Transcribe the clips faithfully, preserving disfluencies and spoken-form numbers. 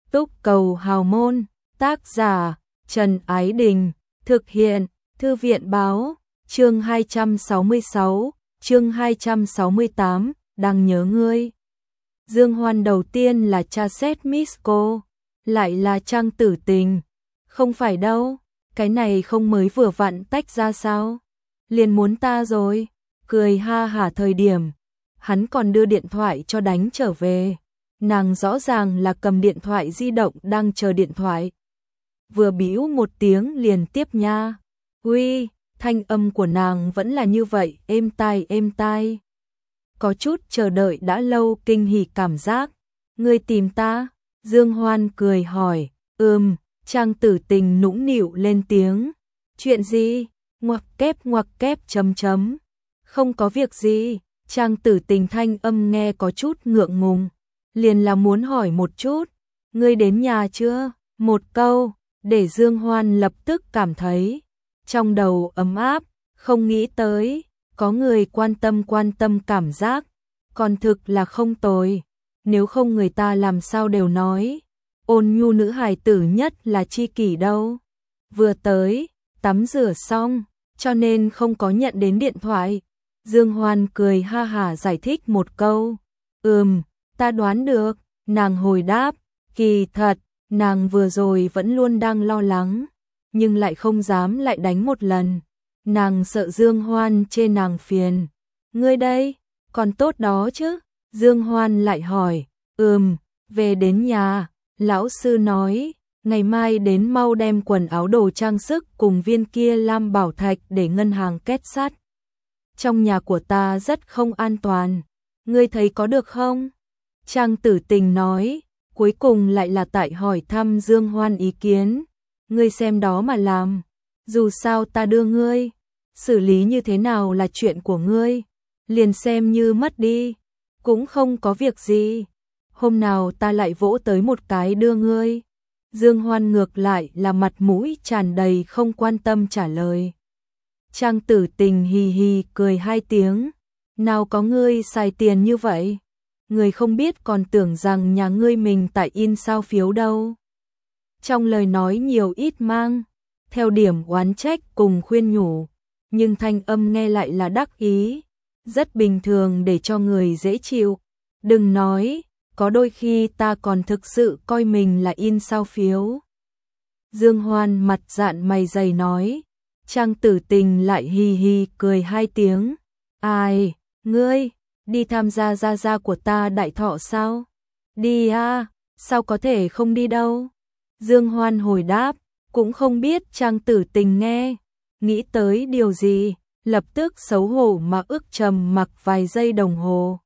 Túc Cầu Hào Môn, tác giả Trần Ái Đình, thực hiện Thư viện Báo, chương hai trăm sáu mươi sáu, chương hai trăm sáu mươi tám, đang nhớ ngươi. Dương Hoan đầu tiên là cha xét Miss cô, lại là Trang Tử Tình. Không phải đâu, cái này không mới vừa vặn tách ra sao? Liền muốn ta rồi, cười ha hả thời điểm. Hắn còn đưa điện thoại cho đánh trở về. Nàng rõ ràng là cầm điện thoại di động đang chờ điện thoại. Vừa bĩu một tiếng liền tiếp nha. Uy, thanh âm của nàng vẫn là như vậy, êm tai êm tai. Có chút chờ đợi đã lâu kinh hỉ cảm giác. Ngươi tìm ta? Dương Hoan cười hỏi. Ừm, Trang Tử Tình nũng nịu lên tiếng. Chuyện gì? Ngoặc kép ngoặc kép chấm chấm. Không có việc gì. Trang Tử Tình thanh âm nghe có chút ngượng ngùng. Liền là muốn hỏi một chút. Ngươi đến nhà chưa? Một câu, để Dương Hoan lập tức cảm thấy trong đầu ấm áp, không nghĩ tới, có người quan tâm quan tâm cảm giác, còn thực là không tồi. Nếu không người ta làm sao đều nói, ôn nhu nữ hài tử nhất là tri kỷ đâu. Vừa tới, tắm rửa xong, cho nên không có nhận đến điện thoại. Dương Hoan cười ha hả giải thích một câu. Ừm, ta đoán được, nàng hồi đáp, kỳ thật, nàng vừa rồi vẫn luôn đang lo lắng, nhưng lại không dám lại đánh một lần. Nàng sợ Dương Hoan chê nàng phiền. Ngươi đây, còn tốt đó chứ? Dương Hoan lại hỏi. Ừm, về đến nhà, lão sư nói, ngày mai đến mau đem quần áo đồ trang sức cùng viên kia lam bảo thạch để ngân hàng kết sắt. Trong nhà của ta rất không an toàn, ngươi thấy có được không? Trang Tử Tình nói, cuối cùng lại là tại hỏi thăm Dương Hoan ý kiến. Ngươi xem đó mà làm, dù sao ta đưa ngươi, xử lý như thế nào là chuyện của ngươi, liền xem như mất đi, cũng không có việc gì. Hôm nào ta lại vỗ tới một cái đưa ngươi. Dương Hoan ngược lại là mặt mũi tràn đầy không quan tâm trả lời. Trang Tử Tình hì hì cười hai tiếng. Nào có ngươi xài tiền như vậy? Người không biết còn tưởng rằng nhà ngươi mình tại in sao phiếu đâu. Trong lời nói nhiều ít mang theo điểm oán trách cùng khuyên nhủ, nhưng thanh âm nghe lại là đắc ý, rất bình thường để cho người dễ chịu. Đừng nói, có đôi khi ta còn thực sự coi mình là in sao phiếu. Dương Hoan mặt dạn mày dày nói. Trang Tử Tình lại hì hì cười hai tiếng. Ai, ngươi, đi tham gia gia gia của ta đại thọ sao? Đi à, sao có thể không đi đâu? Dương Hoan hồi đáp, cũng không biết Trang Tử Tình nghe, nghĩ tới điều gì, lập tức xấu hổ mà ức trầm mặc vài giây đồng hồ.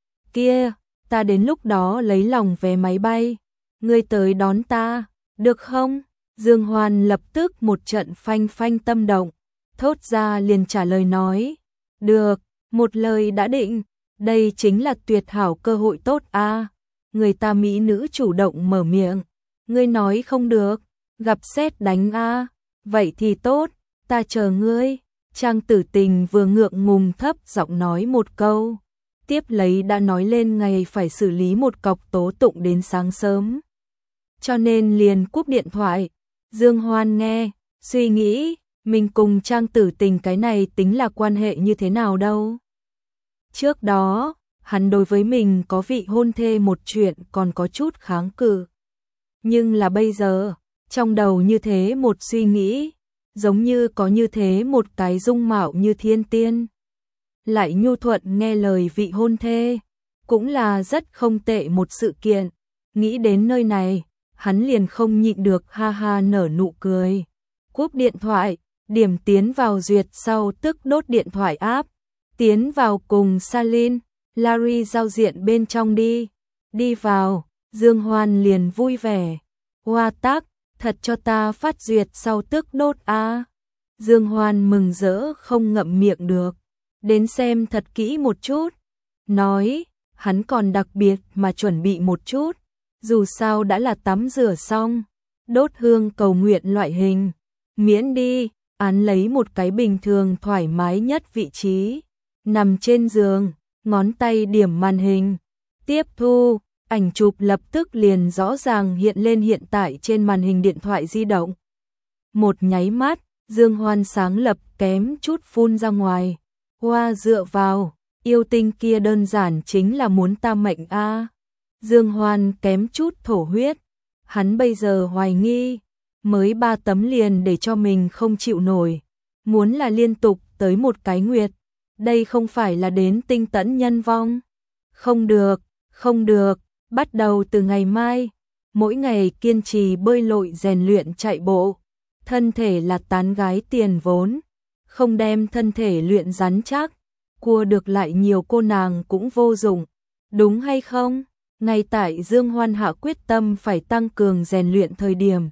Kia, ta đến lúc đó lấy lòng vé máy bay, ngươi tới đón ta, được không? Dương Hoan lập tức một trận phanh phanh tâm động, thốt ra liền trả lời nói, được, một lời đã định, đây chính là tuyệt hảo cơ hội tốt a. À. Người ta mỹ nữ chủ động mở miệng, ngươi nói không được, gặp sét đánh a. À. Vậy thì tốt, ta chờ ngươi. Trang Tử Tình vừa ngượng ngùng thấp giọng nói một câu, tiếp lấy đã nói lên ngày phải xử lý một cọc tố tụng đến sáng sớm, cho nên liền cúp điện thoại. Dương Hoan nghe, suy nghĩ, mình cùng Trang Tử Tình cái này tính là quan hệ như thế nào đâu. Trước đó, hắn đối với mình có vị hôn thê một chuyện còn có chút kháng cự. Nhưng là bây giờ, trong đầu như thế một suy nghĩ, giống như có như thế một cái dung mạo như thiên tiên. Lại nhu thuận nghe lời vị hôn thê, cũng là rất không tệ một sự kiện. Nghĩ đến nơi này, hắn liền không nhịn được ha ha nở nụ cười. Cúp điện thoại, điểm tiến vào duyệt sau tức đốt điện thoại áp. Tiến vào cùng Salin, Larry giao diện bên trong đi. Đi vào, Dương Hoan liền vui vẻ. Hoa tác, thật cho ta phát duyệt sau tức đốt a. À. Dương Hoan mừng rỡ không ngậm miệng được. Đến xem thật kỹ một chút. Nói, hắn còn đặc biệt mà chuẩn bị một chút. Dù sao đã là tắm rửa xong, đốt hương cầu nguyện loại hình. Miễn đi, án lấy một cái bình thường thoải mái nhất vị trí. Nằm trên giường, ngón tay điểm màn hình. Tiếp thu, Ảnh chụp lập tức liền rõ ràng hiện lên hiện tại trên màn hình điện thoại di động. Một nháy mắt, Dương Hoan sáng lập kém chút phun ra ngoài. Hoa dựa vào, yêu tinh kia đơn giản chính là muốn ta mệnh a. Dương Hoan kém chút thổ huyết. Hắn bây giờ hoài nghi, mới ba tấm liền để cho mình không chịu nổi. Muốn là liên tục tới một cái nguyệt, đây không phải là đến tinh tẫn nhân vong. Không được, không được, bắt đầu từ ngày mai, mỗi ngày kiên trì bơi lội rèn luyện chạy bộ. Thân thể là tán gái tiền vốn, không đem thân thể luyện rắn chắc, cua được lại nhiều cô nàng cũng vô dụng, đúng hay không? Ngay tại Dương Hoan hạ quyết tâm phải tăng cường rèn luyện thời điểm.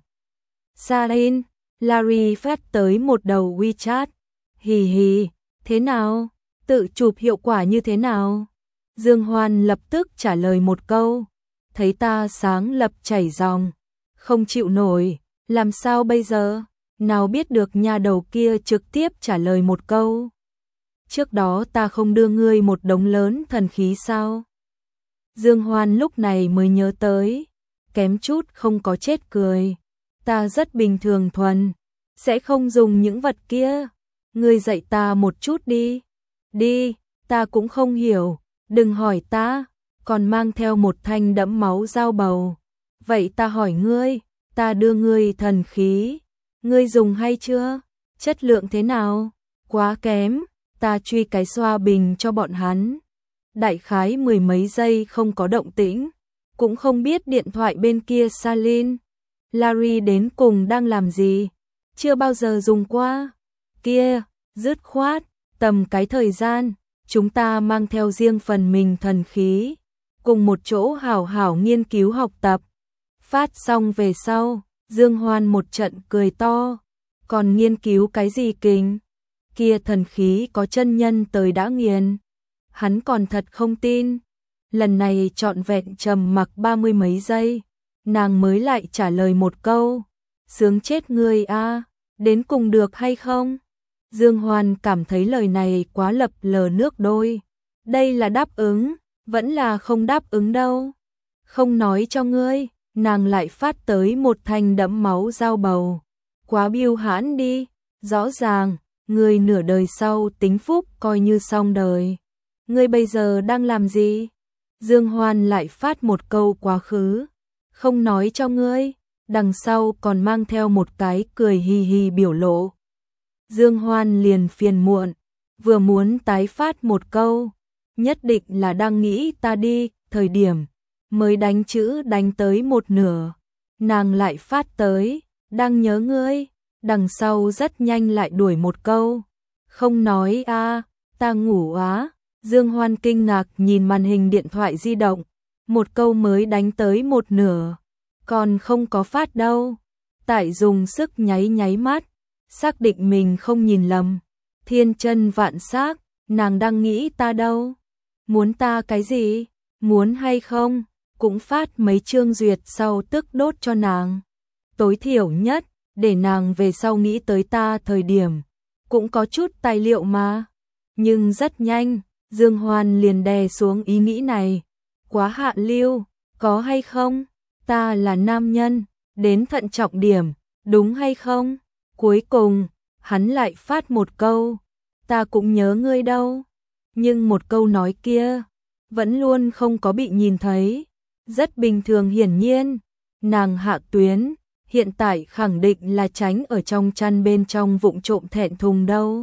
Sarin, Larry phát tới một đầu WeChat. Hì hì, thế nào? Tự chụp hiệu quả như thế nào? Dương Hoan lập tức trả lời một câu. Thấy ta sáng lập chảy dòng, không chịu nổi, làm sao bây giờ? Nào biết được nhà đầu kia trực tiếp trả lời một câu. Trước đó ta không đưa ngươi một đống lớn thần khí sao? Dương Hoan lúc này mới nhớ tới, kém chút không có chết cười. Ta rất bình thường thuần, sẽ không dùng những vật kia. Ngươi dạy ta một chút đi. Đi, ta cũng không hiểu, đừng hỏi ta, còn mang theo một thanh đẫm máu dao bầu. Vậy ta hỏi ngươi, ta đưa ngươi thần khí, ngươi dùng hay chưa? Chất lượng thế nào? Quá kém, ta truy cái xoa bình cho bọn hắn. Đại khái mười mấy giây không có động tĩnh, cũng không biết điện thoại bên kia Salin, Larry đến cùng đang làm gì, chưa bao giờ dùng qua. Kia, dứt khoát, tầm cái thời gian, chúng ta mang theo riêng phần mình thần khí, cùng một chỗ hảo hảo nghiên cứu học tập. Phát xong về sau, Dương Hoan một trận cười to, còn nghiên cứu cái gì kinh? Kia thần khí có chân nhân tới đã nghiền. Hắn còn thật không tin. Lần này trọn vẹn trầm mặc ba mươi mấy giây, nàng mới lại trả lời một câu. Sướng chết ngươi a, đến cùng được hay không? Dương Hoan cảm thấy lời này quá lập lờ nước đôi. Đây là đáp ứng, vẫn là không đáp ứng đâu. Không nói cho ngươi, nàng lại phát tới một thanh đẫm máu dao bầu. Quá biêu hãn đi, rõ ràng, ngươi nửa đời sau tính phúc coi như xong đời. Ngươi bây giờ đang làm gì? Dương Hoan lại phát một câu quá khứ. Không nói cho ngươi, đằng sau còn mang theo một cái cười hì hì biểu lộ. Dương Hoan liền phiền muộn, vừa muốn tái phát một câu, nhất định là đang nghĩ ta đi, thời điểm mới đánh chữ đánh tới một nửa, nàng lại phát tới, đang nhớ ngươi, đằng sau rất nhanh lại đuổi một câu, không nói a, ta ngủ á. Dương Hoan kinh ngạc nhìn màn hình điện thoại di động, một câu mới đánh tới một nửa, còn không có phát đâu. Tại dùng sức nháy nháy mắt, xác định mình không nhìn lầm. Thiên chân vạn xác, nàng đang nghĩ ta đâu? Muốn ta cái gì? Muốn hay không? Cũng phát mấy chương duyệt sau tức đốt cho nàng. Tối thiểu nhất, để nàng về sau nghĩ tới ta thời điểm, cũng có chút tài liệu mà. Nhưng rất nhanh, Dương Hoan liền đè xuống ý nghĩ này. Quá hạ lưu, có hay không? Ta là nam nhân, đến thận trọng điểm, đúng hay không? Cuối cùng, hắn lại phát một câu, ta cũng nhớ ngươi đâu. Nhưng một câu nói kia, vẫn luôn không có bị nhìn thấy. Rất bình thường hiển nhiên, nàng hạ tuyến, hiện tại khẳng định là tránh ở trong chăn bên trong vụng trộm thẹn thùng đâu.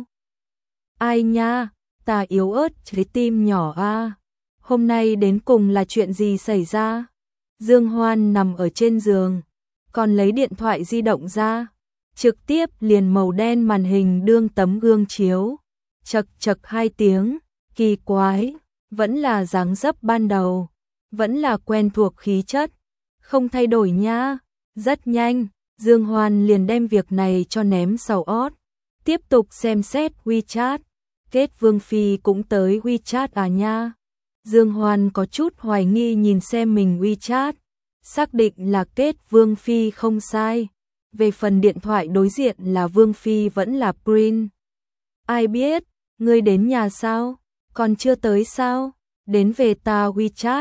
Ai nha, ta yếu ớt trái tim nhỏ a. Hôm nay đến cùng là chuyện gì xảy ra? Dương Hoan nằm ở trên giường, còn lấy điện thoại di động ra, trực tiếp liền màu đen màn hình đương tấm gương chiếu. Chật chật hai tiếng, kỳ quái, vẫn là dáng dấp ban đầu, vẫn là quen thuộc khí chất, không thay đổi nha. Rất nhanh, Dương Hoan liền đem việc này cho ném sau ót, tiếp tục xem xét WeChat. Kết Vương Phi cũng tới WeChat à nha. Dương Hoan có chút hoài nghi nhìn xem mình WeChat, xác định là Kết Vương Phi không sai. Về phần điện thoại đối diện là Vương Phi vẫn là Prin. Ai biết, ngươi đến nhà sao? Còn chưa tới sao? Đến về ta WeChat,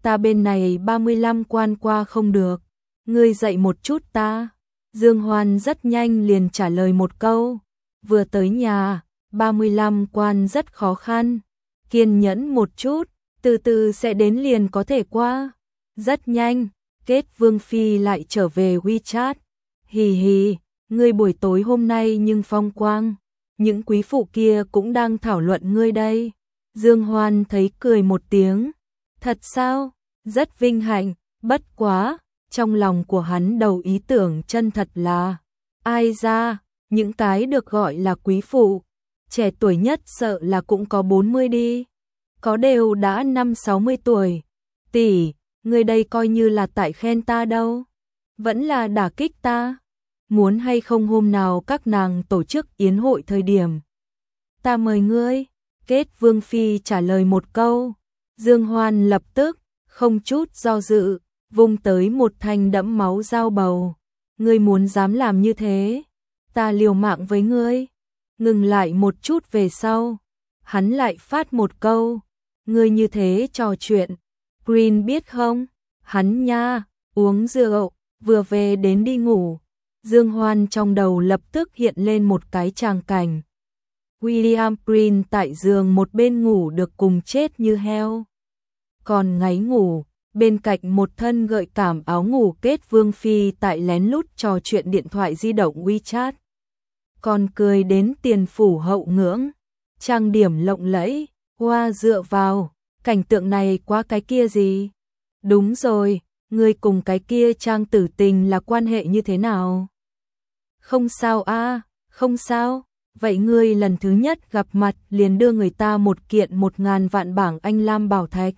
ta bên này ba mươi lăm quan qua không được, ngươi dạy một chút ta. Dương Hoan rất nhanh liền trả lời một câu, vừa tới nhà, ba mươi lăm quan rất khó khăn, kiên nhẫn một chút, từ từ sẽ đến liền có thể qua. Rất nhanh, Kết Vương Phi lại trở về WeChat. Hì hì, ngươi buổi tối hôm nay nhưng phong quang, những quý phụ kia cũng đang thảo luận ngươi đây. Dương Hoan thấy cười một tiếng, thật sao, rất vinh hạnh, bất quá, trong lòng của hắn đầu ý tưởng chân thật là, ai ra, những cái được gọi là quý phụ, trẻ tuổi nhất sợ là cũng có bốn mươi đi, có đều đã năm sáu mươi tuổi. Tỷ, người đây coi như là tại khen ta đâu, vẫn là đả kích ta. Muốn hay không hôm nào các nàng tổ chức yến hội thời điểm, ta mời ngươi. Kết Vương Phi trả lời một câu, Dương Hoan lập tức, không chút do dự, vung tới một thanh đẫm máu dao bầu. Ngươi muốn dám làm như thế, ta liều mạng với ngươi. Ngừng lại một chút về sau, hắn lại phát một câu, ngươi như thế trò chuyện, Green biết không, hắn nha, uống rượu, vừa về đến đi ngủ. Dương Hoan trong đầu lập tức hiện lên một cái tràng cảnh. William Green tại giường một bên ngủ được cùng chết như heo. Còn ngáy ngủ, bên cạnh một thân gợi cảm áo ngủ Kết Vương Phi tại lén lút trò chuyện điện thoại di động WeChat. Còn cười đến tiền phủ hậu ngưỡng, trang điểm lộng lẫy, hoa dựa vào, cảnh tượng này quá cái kia gì? Đúng rồi, ngươi cùng cái kia Trang Tử Tình là quan hệ như thế nào? Không sao a, à, không sao. Vậy ngươi lần thứ nhất gặp mặt liền đưa người ta một kiện một ngàn vạn bảng Anh Lam Bảo Thạch.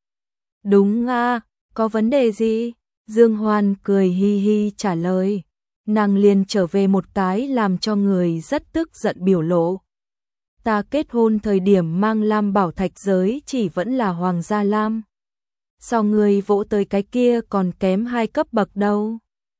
Đúng a, à, có vấn đề gì? Dương Hoan cười hi hi trả lời. Nàng liền trở về một cái làm cho người rất tức giận biểu lộ. Ta kết hôn thời điểm mang Lam Bảo Thạch giới chỉ vẫn là Hoàng gia Lam. Sao ngươi vỗ tới cái kia còn kém hai cấp bậc đâu?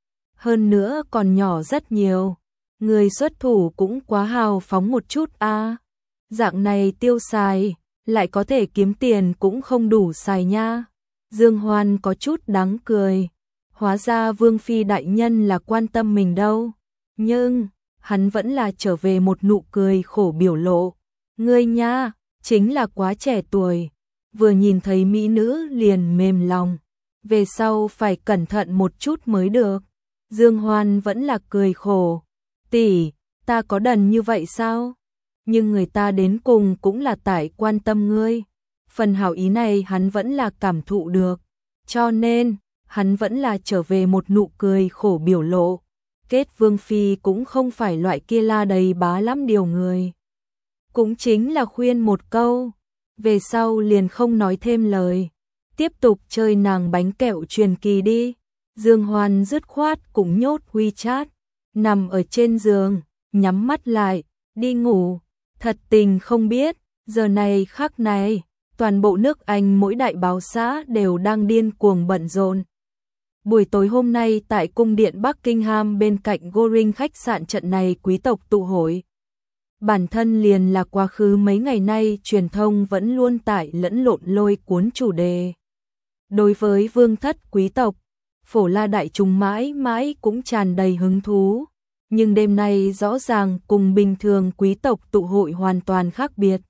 Hơn nữa còn nhỏ rất nhiều. Người xuất thủ cũng quá hào phóng một chút a. À. Dạng này tiêu xài, lại có thể kiếm tiền cũng không đủ xài nha. Dương Hoan có chút đáng cười. Hóa ra Vương Phi đại nhân là quan tâm mình đâu. Nhưng, hắn vẫn là trở về một nụ cười khổ biểu lộ. Ngươi nha, chính là quá trẻ tuổi. Vừa nhìn thấy mỹ nữ liền mềm lòng. Về sau phải cẩn thận một chút mới được. Dương Hoan vẫn là cười khổ. Tỷ, ta có đần như vậy sao? Nhưng người ta đến cùng cũng là tại quan tâm ngươi. Phần hảo ý này hắn vẫn là cảm thụ được. Cho nên, hắn vẫn là trở về một nụ cười khổ biểu lộ. Kết Vương Phi cũng không phải loại kia la đầy bá lắm điều người. Cũng chính là khuyên một câu. Về sau liền không nói thêm lời. Tiếp tục chơi nàng bánh kẹo truyền kỳ đi. Dương Hoan dứt khoát cũng nhốt WeChat. Nằm ở trên giường, nhắm mắt lại, đi ngủ. Thật tình không biết, giờ này khắc này, toàn bộ nước Anh mỗi đại báo xã đều đang điên cuồng bận rộn. Buổi tối hôm nay tại cung điện Buckingham bên cạnh Goring khách sạn trận này quý tộc tụ hội. Bản thân liền là quá khứ mấy ngày nay truyền thông vẫn luôn tải lẫn lộn lôi cuốn chủ đề. Đối với vương thất quý tộc, phổ la đại chúng mãi mãi cũng tràn đầy hứng thú. Nhưng đêm nay rõ ràng cùng bình thường quý tộc tụ hội hoàn toàn khác biệt.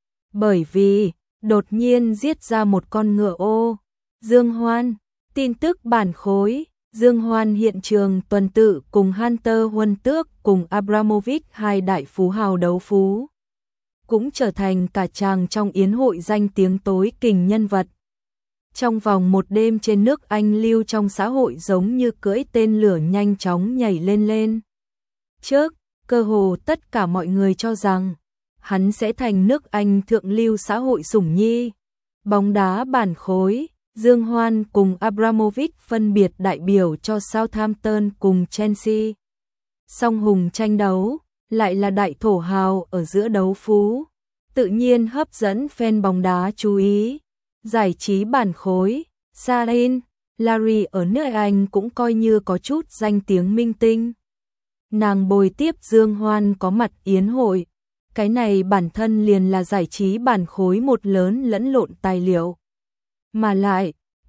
Bởi vì, đột nhiên giết ra một con ngựa ô. Dương Hoan, tin tức bản khối. Dương Hoan hiện trường tuần tự cùng Hunter Huân Tước cùng Abramovich hai đại phú hào đấu phú. Cũng trở thành cả chàng trong yến hội danh tiếng tối kình nhân vật. Trong vòng một đêm trên nước Anh lưu trong xã hội giống như cưỡi tên lửa nhanh chóng nhảy lên lên. Trước, cơ hồ tất cả mọi người cho rằng hắn sẽ thành nước Anh thượng lưu xã hội sủng nhi. Bóng đá bản khối, Dương Hoan cùng Abramovich phân biệt đại biểu cho Southampton cùng Chelsea. Song hùng tranh đấu, lại là đại thổ hào ở giữa đấu phú. Tự nhiên hấp dẫn fan bóng đá chú ý. Giải trí bản khối, Sarin, Larry ở nước Anh cũng coi như có chút danh tiếng minh tinh. Nàng bồi tiếp Dương Hoan có mặt yến hội. Cái này bản thân liền là giải trí bản khối một lớn lẫn lộn tài liệu. Mà lại,